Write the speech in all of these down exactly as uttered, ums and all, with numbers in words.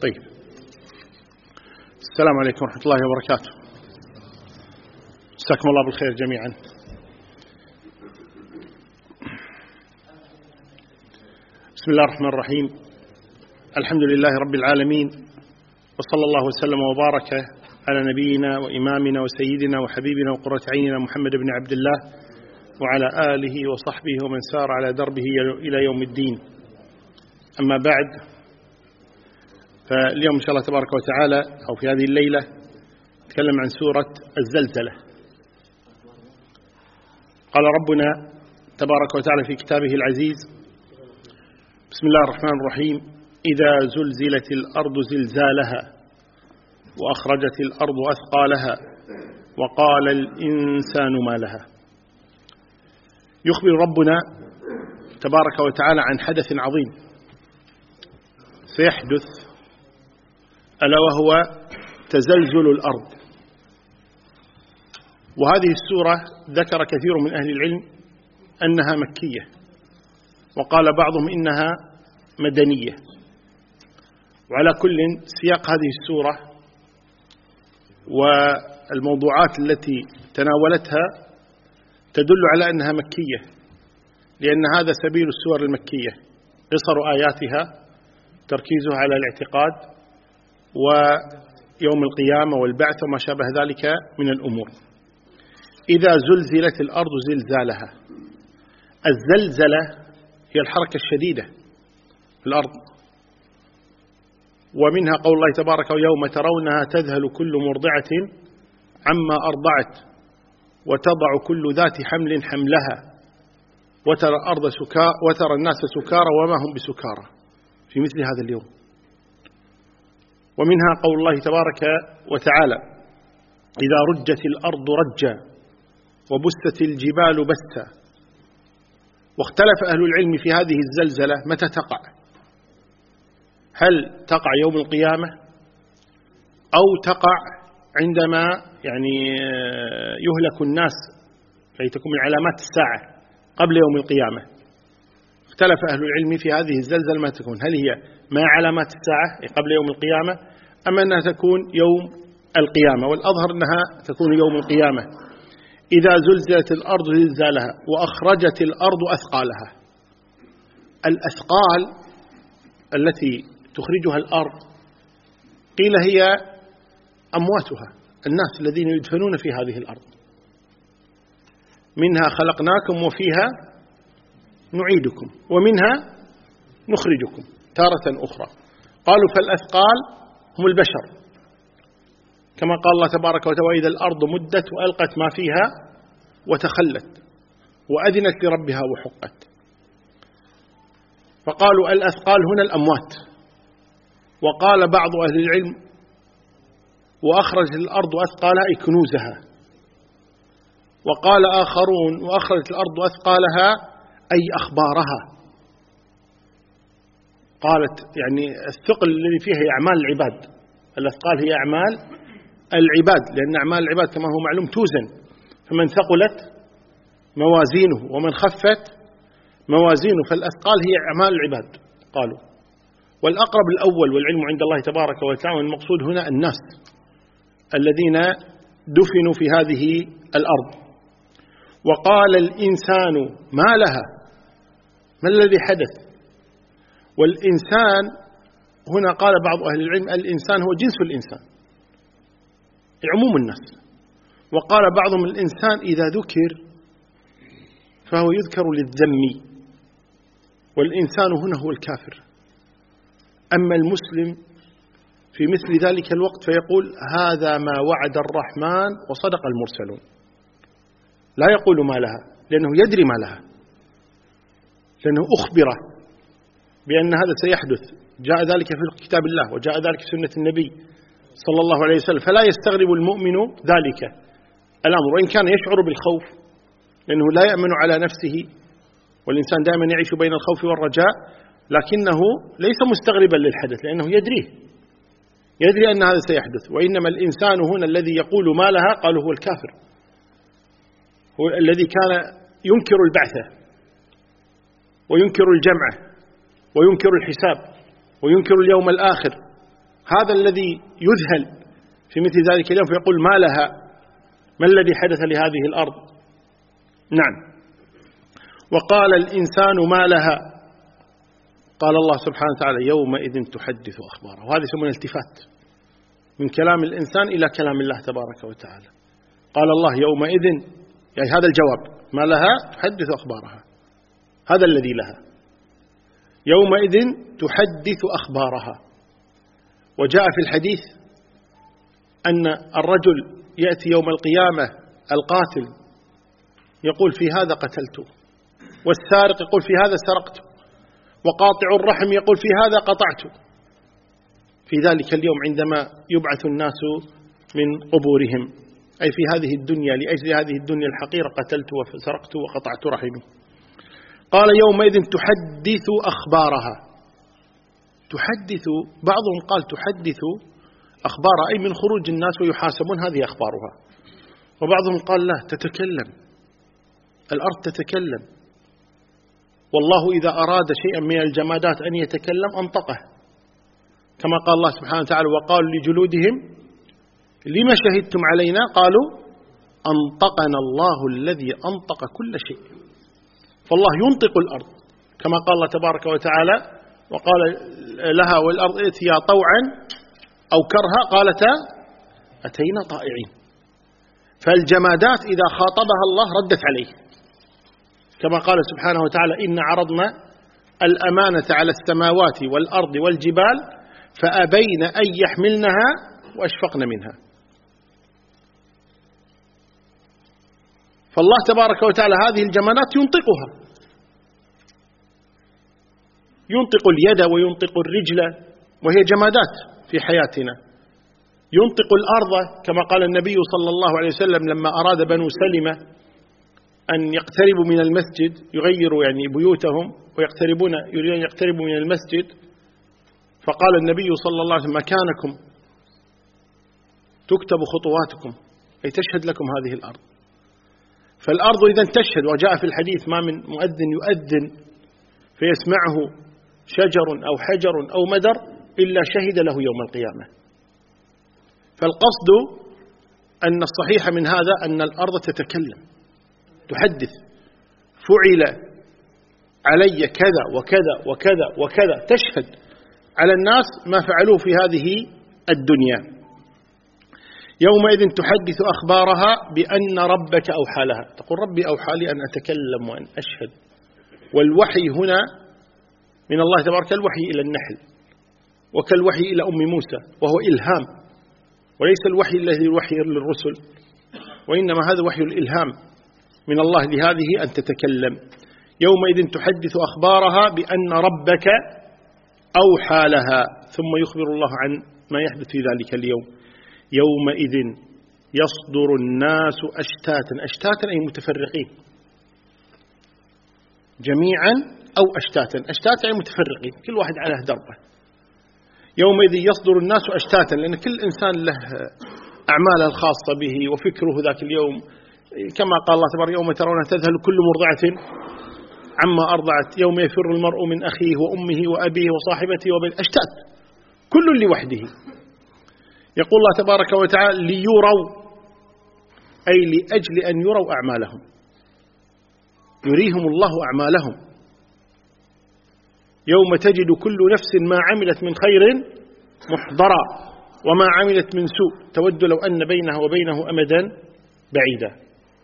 طيب، السلام عليكم ورحمة الله وبركاته. مساكم الله بالخير جميعا. بسم الله الرحمن الرحيم. الحمد لله رب العالمين، وصلى الله وسلم وبارك على نبينا وإمامنا وسيدنا وحبيبنا وقرة عيننا محمد بن عبد الله وعلى آله وصحبه ومن سار على دربه إلى يوم الدين. أما بعد، فاليوم إن شاء الله تبارك وتعالى أو في هذه الليلة نتكلم عن سورة الزلزلة. قال ربنا تبارك وتعالى في كتابه العزيز: بسم الله الرحمن الرحيم: إذا زلزلت الأرض زلزالها وأخرجت الأرض أثقالها وقال الإنسان ما لها. يخبر ربنا تبارك وتعالى عن حدث عظيم سيحدث، ألا وهو تزلزل الأرض. وهذه السورة ذكر كثير من أهل العلم أنها مكية، وقال بعضهم إنها مدنية. وعلى كل سياق هذه السورة والموضوعات التي تناولتها تدل على أنها مكية، لأن هذا سبيل السور المكية، قصر آياتها تركيزها على الاعتقاد ويوم القيامة والبعث وما شابه ذلك من الأمور. إذا زلزلت الأرض زلزالها. الزلزلة هي الحركة الشديدة في الأرض، ومنها قول الله تبارك: يوم ترونها تذهل كل مرضعة عما أرضعت وتضع كل ذات حمل حملها وترى الأرض سكارى وترى الناس سكارى وما هم بسكارى في مثل هذا اليوم. ومنها قول الله تبارك وتعالى: إذا رجت الأرض رجا وبست الجبال بسا. واختلف أهل العلم في هذه الزلزلة متى تقع، هل تقع يوم القيامة أو تقع عندما يعني يهلك الناس، كي تكون من علامات الساعة قبل يوم القيامة. اختلف أهل العلم في هذه الزلزلة ما تكون، هل هي ما علامات الساعة قبل يوم القيامة أم أنها تكون يوم القيامة. والأظهر أنها تكون يوم القيامة. إذا زلزلت الأرض زلزالها وأخرجت الأرض أثقالها. الأثقال التي تخرجها الأرض قيل هي أمواتها، الناس الذين يدفنون في هذه الأرض. منها خلقناكم وفيها نعيدكم ومنها نخرجكم تارة أخرى. قالوا فالأثقال هم البشر، كما قال الله تبارك وتعالى: وإذا الأرض مدت وألقت ما فيها وتخلت وأذنت لربها وحقت. فقالوا الأثقال هنا الأموات. وقال بعض أهل العلم: وأخرجت الأرض أثقالها أي كنوزها. وقال آخرون: وأخرجت الأرض أثقالها أي أخبارها. قالت يعني الثقل الذي فيها هي أعمال العباد. الأثقال هي أعمال العباد، لأن أعمال العباد كما هو معلوم توزن، فمن ثقلت موازينه ومن خفت موازينه، فالأثقال هي أعمال العباد قالوا. والأقرب الأول، والعلم عند الله تبارك وتعالى، المقصود هنا الناس الذين دفنوا في هذه الأرض. وقال الإنسان ما لها. ما الذي حدث؟ والإنسان هنا قال بعض أهل العلم: الإنسان هو جنس الإنسان، عموم الناس. وقال بعضهم: الإنسان إذا ذكر فهو يذكر للذم، والإنسان هنا هو الكافر. أما المسلم في مثل ذلك الوقت فيقول: هذا ما وعد الرحمن وصدق المرسلون. لا يقول ما لها، لأنه يدري ما لها، لأنه أخبره بأن هذا سيحدث. جاء ذلك في كتاب الله وجاء ذلك في سنة النبي صلى الله عليه وسلم. فلا يستغرب المؤمن ذلك الأمر، وإن كان يشعر بالخوف، لأنه لا يأمن على نفسه، والإنسان دائما يعيش بين الخوف والرجاء، لكنه ليس مستغربا للحدث، لأنه يدريه، يدري أن هذا سيحدث. وإنما الإنسان هنا الذي يقول ما لها قالوا هو الكافر، هو الذي كان ينكر البعث وينكر الجمع وينكر الحساب وينكر اليوم الآخر هذا الذي يذهل في مثل ذلك اليوم فيقول ما لها، ما الذي حدث لهذه الأرض؟ نعم. وقال الإنسان ما لها، قال الله سبحانه وتعالى يومئذ تحدث أخبارها. وهذا يسمونه التفات من كلام الإنسان إلى كلام الله تبارك وتعالى. قال الله يومئذ، يعني هذا الجواب، ما لها تحدث أخبارها، هذا الذي لها. يومئذ تحدث أخبارها. وجاء في الحديث أن الرجل يأتي يوم القيامة القاتل يقول في هذا قتلته، والسارق يقول في هذا سرقته، وقاطع الرحم يقول في هذا قطعته. في ذلك اليوم عندما يبعث الناس من قبورهم، أي في هذه الدنيا لأجل هذه الدنيا الحقيرة قتلت وسرقت وقطعت رحمي. قال يومئذ تحدث أخبارها. تحدث، بعضهم قال تحدث أخبارها أي من خروج الناس ويحاسبون، هذه أخبارها. وبعضهم قال لا، تتكلم، الأرض تتكلم، والله إذا أراد شيئا من الجمادات أن يتكلم أنطقه، كما قال الله سبحانه وتعالى وقالوا لجلودهم لما شهدتم علينا؟ قالوا أنطقنا الله الذي أنطق كل شيء. فالله ينطق الأرض كما قال الله تبارك وتعالى وقال لها والأرض ائتيا طوعا أو كرها قالتا أتينا طائعين. فالجمادات إذا خاطبها الله ردت عليه، كما قال سبحانه وتعالى إن عرضنا الأمانة على السماوات والأرض والجبال فأبين أن يحملنها وأشفقن منها. فالله تبارك وتعالى هذه الجمادات ينطقها، ينطق اليد وينطق الرجل وهي جمادات في حياتنا، ينطق الأرض كما قال النبي صلى الله عليه وسلم لما أراد بنو سلمة أن يقتربوا من المسجد، يغيروا يعني بيوتهم ويقتربون، يريدون يقتربوا من المسجد، فقال النبي صلى الله عليه وسلم مكانكم تكتب خطواتكم، أي تشهد لكم هذه الأرض. فالأرض إذا تشهد، وجاء في الحديث ما من مؤذن يؤذن فيسمعه شجر أو حجر أو مدر إلا شهد له يوم القيامة. فالقصد أن الصحيح من هذا أن الأرض تتكلم، تحدث، فعل علي كذا وكذا وكذا وكذا، تشهد على الناس ما فعلوه في هذه الدنيا. يومئذ تحدث أخبارها بأن ربك أوحى لها. تقول ربي أوحى لي أن أتكلم وأن أشهد. والوحي هنا من الله تبارك الوحي إلى النحل، وكالوحي إلى أم موسى، وهو إلهام، وليس الوحي الذي الوحي للرسل، وإنما هذا وحي الإلهام من الله لهذه أن تتكلم. يومئذ تحدث أخبارها بأن ربك أوحى لها. ثم يخبر الله عن ما يحدث في ذلك اليوم. يومئذ يصدر الناس أشتاتا. أشتاتا أي متفرقين جميعا أو أشتاتا. أشتاتا أي متفرقين، كل واحد على دربه. يومئذ يصدر الناس أشتاتا، لأن كل إنسان له أعماله الخاصة به وفكره ذاك اليوم، كما قال الله تبارك يوم ترون تذهل كل مرضعة عما أرضعت، يوم يفر المرء من أخيه وأمه وأبيه وصاحبته وبنيه. أشتات، كل لوحده. يقول الله تبارك وتعالى ليروا، أي لأجل أن يروا أعمالهم، يريهم الله أعمالهم. يوم تجد كل نفس ما عملت من خير محضرا وما عملت من سوء تود لو أن بينها وبينه أمدا بعيدا.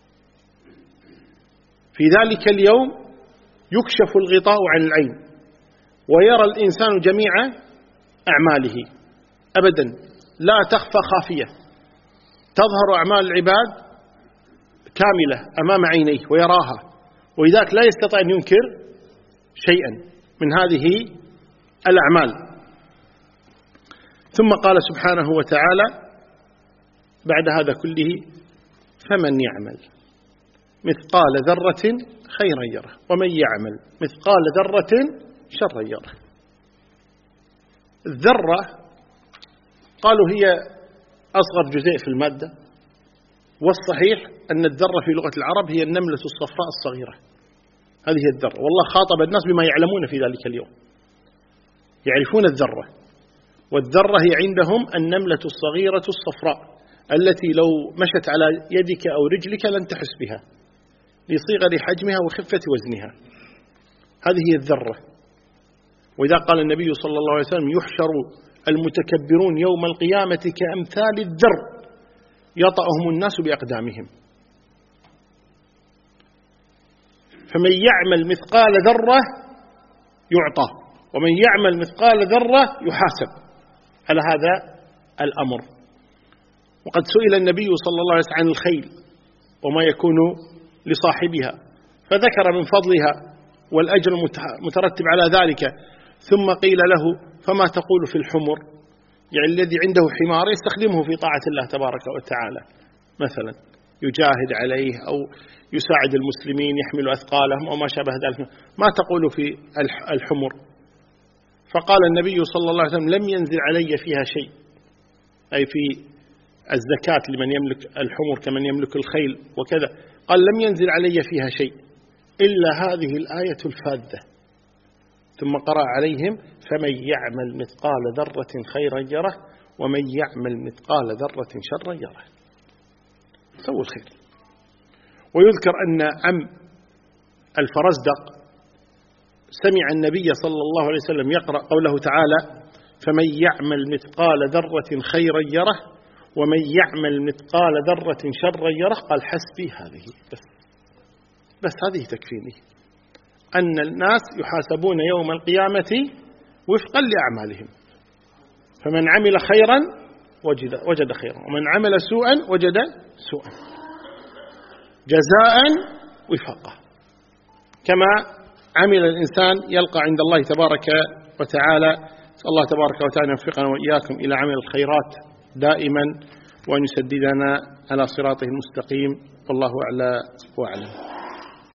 في ذلك اليوم يكشف الغطاء عن العين ويرى الإنسان جميع أعماله أبدا، لا تخفى خافية، تظهر أعمال العباد كاملة أمام عينيه ويراها، ولذلك لا يستطيع أن ينكر شيئا من هذه الأعمال. ثم قال سبحانه وتعالى بعد هذا كله فمن يعمل مثقال ذرة خيرا يره ومن يعمل مثقال ذرة شرا يره. الذرة قالوا هي أصغر جزيء في المادة، والصحيح أن الذرة في لغة العرب هي النملة الصفراء الصغيرة، هذه هي الذرة. والله خاطب الناس بما يعلمون في ذلك اليوم، يعرفون الذرة. والذرة هي عندهم النملة الصغيرة الصفراء التي لو مشت على يدك أو رجلك لن تحس بها لصغر حجمها وخفة وزنها. هذه هي الذرة. وإذا قال النبي صلى الله عليه وسلم يحشر المتكبرون يوم القيامة كأمثال الذر يطأهم الناس بأقدامهم. فمن يعمل مثقال ذرة يعطى، ومن يعمل مثقال ذرة يحاسب على هذا الأمر. وقد سئل النبي صلى الله عليه وسلم عن الخيل وما يكون لصاحبها فذكر من فضلها والأجر المترتب على ذلك، ثم قيل له فما تقول في الحمر؟ يعني الذي عنده حمار يستخدمه في طاعة الله تبارك وتعالى، مثلا يجاهد عليه أو يساعد المسلمين يحمل أثقالهم أو ما شابه ذلك، ما تقول في الحمر؟ فقال النبي صلى الله عليه وسلم لم ينزل علي فيها شيء، أي في الزكاة لمن يملك الحمر كمن يملك الخيل وكذا، قال لم ينزل علي فيها شيء إلا هذه الآية الفاذة. ثم قرأ عليهم فمن يعمل مثقال ذرة خيرا يره ومن يعمل مثقال ذرة شرا يره. سووا الخير. ويذكر أن عم الفرزدق سمع النبي صلى الله عليه وسلم يقرأ قوله تعالى فمن يعمل مثقال ذرة خيرا يره ومن يعمل مثقال ذرة شرا يره، قال حسبي هذه بس, بس هذه تكفيني أن الناس يحاسبون يوم القيامة وفقا لأعمالهم، فمن عمل خيرا وجد, وجد خيرا ومن عمل سوءا وجد سوءا، جزاء وفاقا. كما عمل الإنسان يلقى عند الله تبارك وتعالى. نسأل الله تبارك وتعالى يوفقنا وإياكم إلى عمل الخيرات دائما وأن يسددنا على صراطه المستقيم، والله أعلى وأعلم.